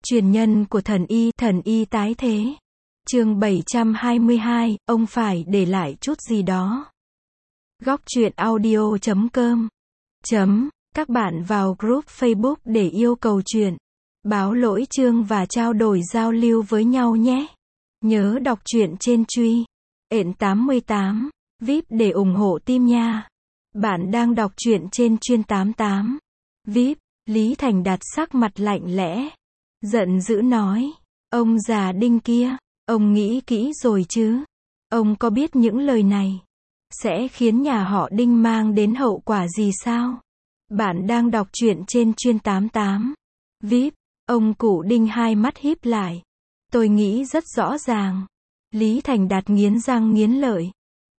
Truyền nhân của thần y tái thế. Chương 722, ông phải để lại chút gì đó. Góc truyện audio.com. Các bạn vào group Facebook để yêu cầu truyện, báo lỗi chương và trao đổi giao lưu với nhau nhé. Nhớ đọc truyện trên Truy Ện 88 VIP để ủng hộ team nha. Bạn đang đọc truyện trên Chuyên 88 VIP. Lý Thành Đạt sắc mặt lạnh lẽ, giận dữ nói: ông già Đinh kia, ông nghĩ kỹ rồi chứ? Ông có biết những lời này sẽ khiến nhà họ Đinh mang đến hậu quả gì sao? Bạn đang đọc truyện trên Chuyên 88 VIP. Ông cụ Đinh hai mắt híp lại. Tôi nghĩ rất rõ ràng. Lý Thành Đạt nghiến răng nghiến lợi.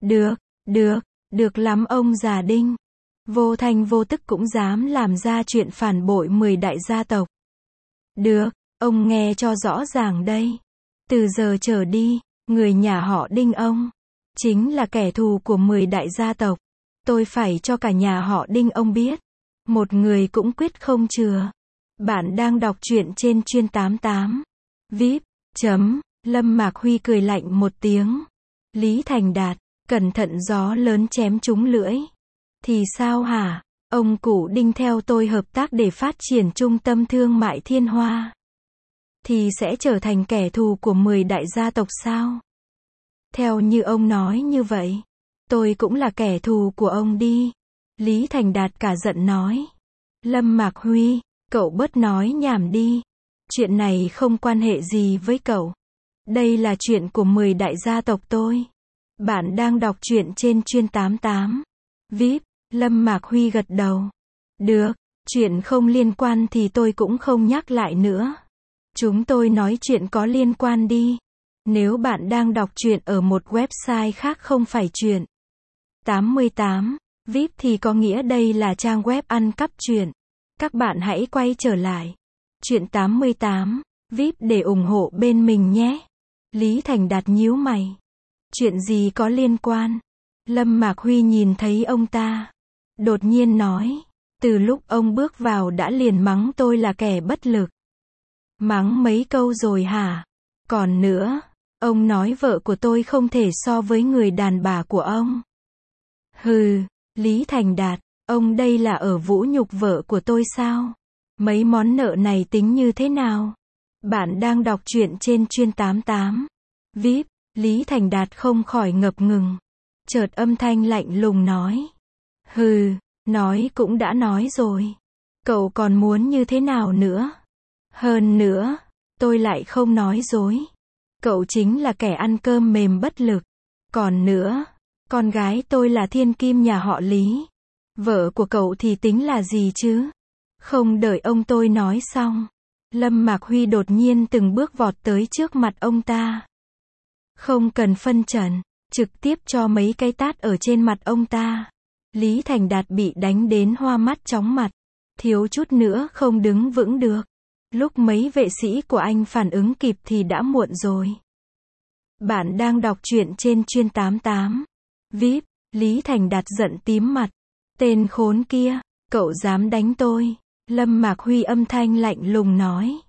Được lắm ông già Đinh. Vô thanh vô tức cũng dám làm ra chuyện phản bội 10 đại gia tộc. Được, ông nghe cho rõ ràng đây. Từ giờ trở đi, người nhà họ Đinh ông chính là kẻ thù của 10 đại gia tộc. Tôi phải cho cả nhà họ Đinh ông biết. Một người cũng quyết không chừa. Bạn đang đọc truyện trên Chuyên 88 VIP. Lâm Mạc Huy cười lạnh một tiếng. Lý Thành Đạt, cẩn thận gió lớn chém trúng lưỡi. Thì sao hả? Ông cụ Đinh theo tôi hợp tác để phát triển trung tâm thương mại Thiên Hoa thì sẽ trở thành kẻ thù của 10 đại gia tộc sao? Theo như ông nói như vậy, tôi cũng là kẻ thù của ông đi. Lý Thành Đạt cả giận nói. Lâm Mạc Huy, cậu bớt nói nhảm đi. Chuyện này không quan hệ gì với cậu. Đây là chuyện của 10 đại gia tộc tôi. Bạn đang đọc truyện trên Chuyên 88 VIP. Lâm Mạc Huy gật đầu. Được, chuyện không liên quan thì tôi cũng không nhắc lại nữa. Chúng tôi nói chuyện có liên quan đi. Nếu bạn đang đọc truyện ở một website khác không phải Truyện 88 VIP thì có nghĩa đây là trang web ăn cắp truyện. Các bạn hãy quay trở lại Truyện 88 VIP để ủng hộ bên mình nhé. Lý Thành Đạt nhíu mày. Chuyện gì có liên quan? Lâm Mạc Huy nhìn thấy ông ta, đột nhiên nói. Từ lúc ông bước vào đã liền mắng tôi là kẻ bất lực. Mắng mấy câu rồi hả? Còn nữa, ông nói vợ của tôi không thể so với người đàn bà của ông. Hừ, Lý Thành Đạt, ông đây là ở vũ nhục vợ của tôi sao? Mấy món nợ này tính như thế nào? Bạn đang đọc truyện trên Chuyên 88 VIP. Lý Thành Đạt không khỏi ngập ngừng. Chợt âm thanh lạnh lùng nói. Hừ, nói cũng đã nói rồi. Cậu còn muốn như thế nào nữa? Hơn nữa, tôi lại không nói dối. Cậu chính là kẻ ăn cơm mềm bất lực. Còn nữa, con gái tôi là thiên kim nhà họ Lý. Vợ của cậu thì tính là gì chứ? Không đợi ông tôi nói xong, Lâm Mạc Huy đột nhiên từng bước vọt tới trước mặt ông ta. Không cần phân trần, trực tiếp cho mấy cái tát ở trên mặt ông ta. Lý Thành Đạt bị đánh đến hoa mắt chóng mặt, thiếu chút nữa không đứng vững được. Lúc mấy vệ sĩ của anh phản ứng kịp thì đã muộn rồi. Bạn đang đọc truyện trên Chuyên 88 VIP. Lý Thành Đạt giận tím mặt. Tên khốn kia, cậu dám đánh tôi? Lâm Mạc Huy âm thanh lạnh lùng nói.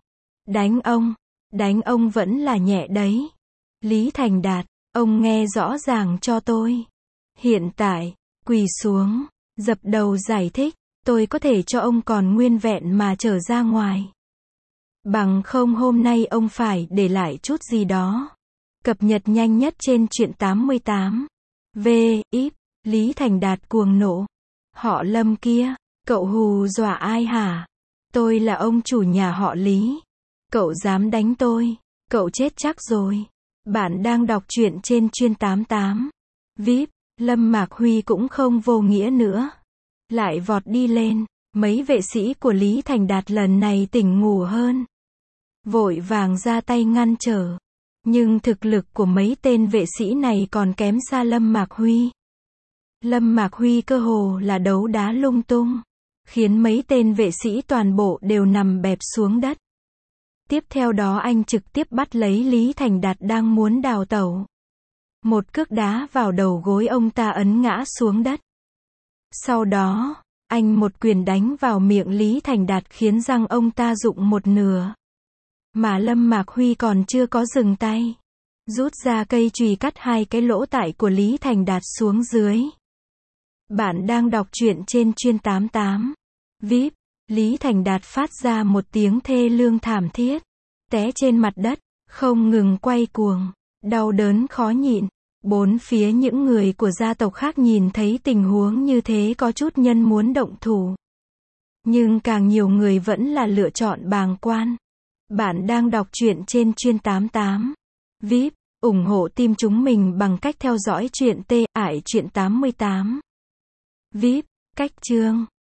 Đánh ông vẫn là nhẹ đấy. Lý Thành Đạt, ông nghe rõ ràng cho tôi. Hiện tại, quỳ xuống, dập đầu giải thích, tôi có thể cho ông còn nguyên vẹn mà trở ra ngoài. Bằng không hôm nay ông phải để lại chút gì đó. Cập nhật nhanh nhất trên Truyện 88 VIP. Lý Thành Đạt cuồng nộ. Họ Lâm kia, cậu hù dọa ai hả? Tôi là ông chủ nhà họ Lý. Cậu dám đánh tôi, cậu chết chắc rồi. Bạn đang đọc truyện trên Chuyên 88 VIP. Lâm Mạc Huy cũng không vô nghĩa nữa, lại vọt đi lên. Mấy vệ sĩ của Lý Thành Đạt lần này tỉnh ngủ hơn, vội vàng ra tay ngăn trở. Nhưng thực lực của mấy tên vệ sĩ này còn kém xa Lâm Mạc Huy. Lâm Mạc Huy cơ hồ là đấu đá lung tung, khiến mấy tên vệ sĩ toàn bộ đều nằm bẹp xuống đất. Tiếp theo đó anh trực tiếp bắt lấy Lý Thành Đạt đang muốn đào tẩu. Một cước đá vào đầu gối ông ta ấn ngã xuống đất. Sau đó, anh một quyền đánh vào miệng Lý Thành Đạt khiến răng ông ta rụng một nửa. Mà Lâm Mạc Huy còn chưa có dừng tay. Rút ra cây chùy cắt hai cái lỗ tai của Lý Thành Đạt xuống dưới. Bạn đang đọc truyện trên Chuyên 88. VIP. Lý Thành Đạt phát ra một tiếng thê lương thảm thiết. Té trên mặt đất, không ngừng quay cuồng. Đau đớn khó nhịn. Bốn phía những người của gia tộc khác nhìn thấy tình huống như thế có chút nhân muốn động thủ. Nhưng càng nhiều người vẫn là lựa chọn bàng quan. Bạn đang đọc truyện trên Chuyên 88. VIP. Ủng hộ team chúng mình bằng cách theo dõi truyện T.I. truyện 88. VIP. Cách chương